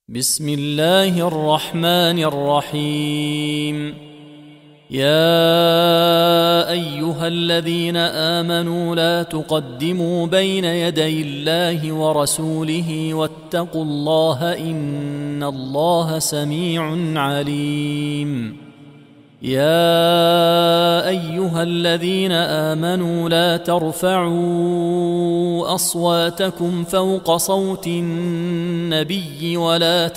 بسم الله الرحمن الرحيم. يا أيها الذين آمنوا لا تقدموا بين يدي الله ورسوله واتقوا الله إن الله سميع عليم. يا أيها الذين آمنوا لا ترفعوا أصواتكم فوق صوت النبي ولا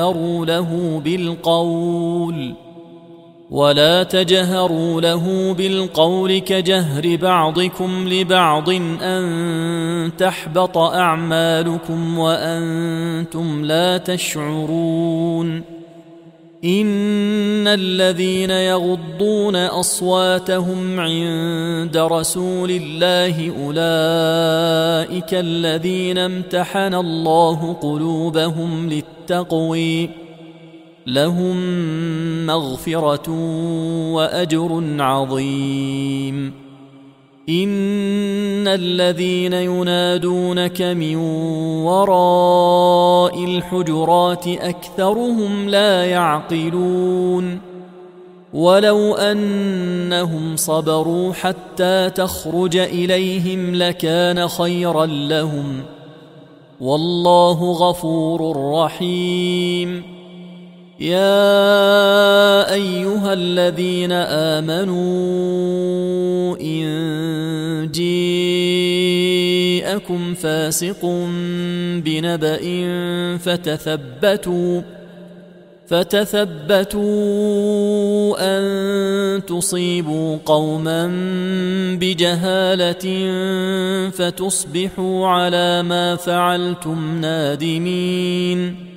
تجهروا له بالقول كجهر بعضكم لبعض أن تحبط أعمالكم وأنتم لا تشعرون. إن الذين يغضون أصواتهم عند رسول الله أولئك الذين امتحن الله قلوبهم للتقوى لهم مغفرة وأجر عظيم. إن الذين ينادونك من وراء الحجرات أكثرهم لا يعقلون. ولو أنهم صبروا حتى تخرج إليهم لكان خيرا لهم والله غفور رحيم. يا أيها الذين آمنوا إن جاءكم فاسق بنبأ فتثبتوا أن تصيبوا قوما بجهالة فتصبحوا على ما فعلتم نادمين.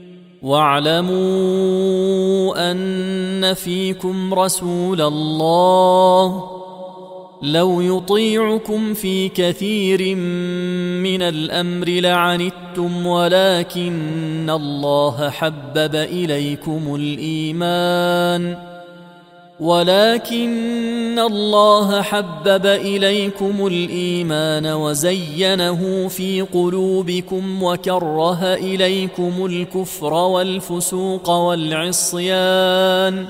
واعلموا أن فيكم رسول الله لو يطيعكم في كثير من الأمر لعنتم ولكن الله حبب إليكم الإيمان وزينه في قلوبكم وكره إليكم الكفر والفسوق والعصيان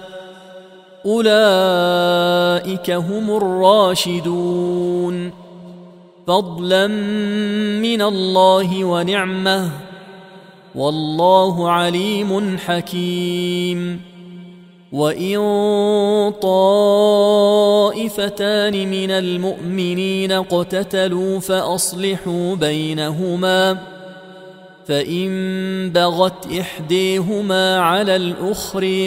أولئك هم الراشدون فضلا من الله ونعمه والله عليم حكيم. وإن طائفتان من المؤمنين اقتتلوا فأصلحوا بينهما فإن بغت إحديهما على الأخرى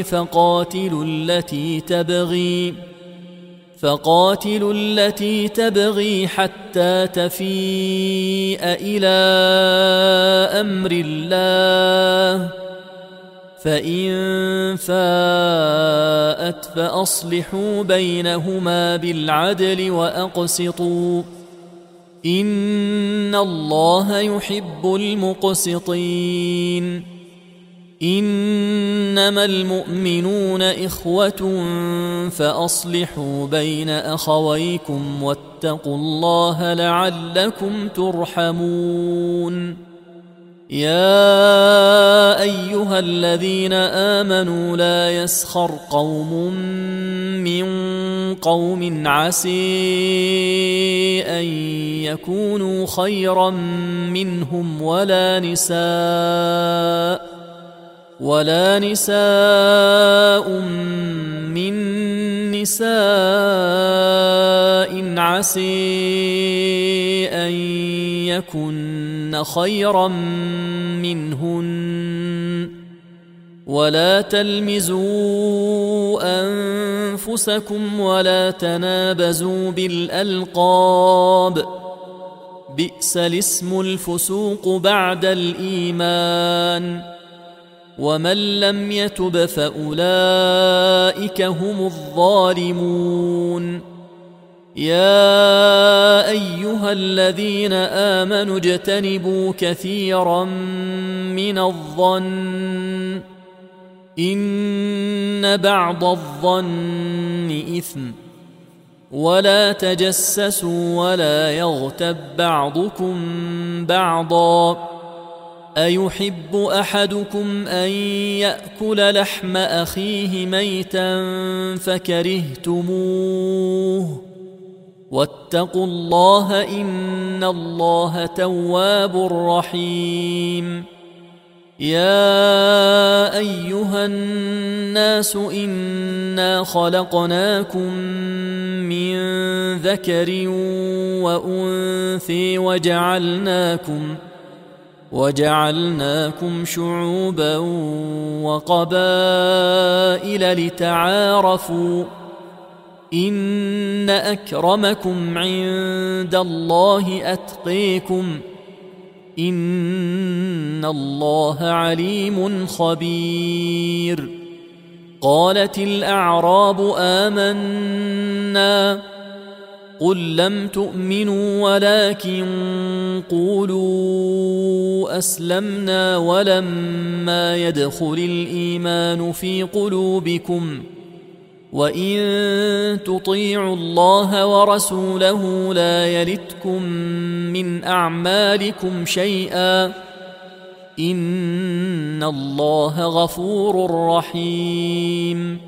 فقاتلوا التي تبغي حتى تفيء إلى أمر الله فإن فاءت فأصلحوا بينهما بالعدل وأقسطوا إن الله يحب المقسطين. إنما المؤمنون إخوة فأصلحوا بين أخويكم واتقوا الله لعلكم ترحمون. يا أيها الذين آمنوا لا يسخر قوم من قوم عسى أن يكونوا خيرا منهم ولا نساء من نساء عسى أن يكن خيرا منهن ولا تلمزوا أنفسكم ولا تنابزوا بالألقاب بئس الاسم الفسوق بعد الإيمان ومن لم يتب فأولئك هم الظالمون. يا أيها الذين آمنوا اجتنبوا كثيرا من الظن إن بعض الظن إثم ولا تجسسوا ولا يغتب بعضكم بعضا أيحب أحدكم أن يأكل لحم أخيه ميتا فكرهتموه واتقوا الله إن الله تواب رحيم يا أيها الناس إنا خلقناكم من ذكر وأنثى وجعلناكم شعوبا وقبائل لتعارفوا إن أكرمكم عند الله أتقيكم إن الله عليم خبير قالت الأعراب آمنا قل لم تؤمنوا ولكن قولوا أسلمنا ولما يدخل الإيمان في قلوبكم وإن تطيعوا الله ورسوله لا يلتكم من أعمالكم شيئا إن الله غفور رحيم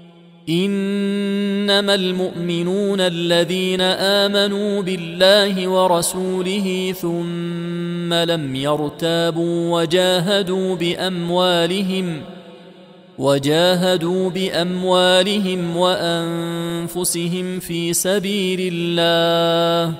إنما المؤمنون الذين آمنوا بالله ورسوله ثم لم يرتابوا وجاهدوا بأموالهم وأنفسهم في سبيل الله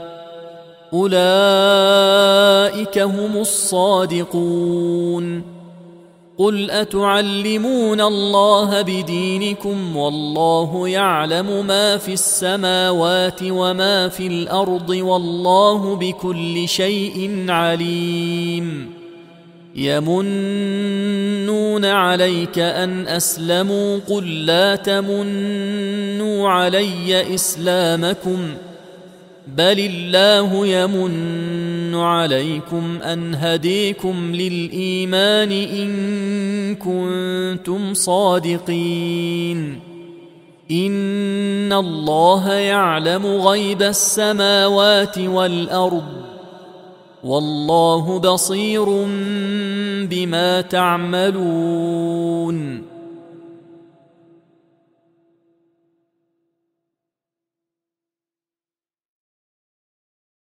أولئك هم الصادقون قل أتعلمون الله بدينكم والله يعلم ما في السماوات وما في الأرض والله بكل شيء عليم يمنون عليك أن أسلموا قل لا تمنوا علي إسلامكم بل الله يمن عليكم أن هديكم للإيمان إن كنتم صادقين إن الله يعلم غيب السماوات والأرض والله بصير بما تعملون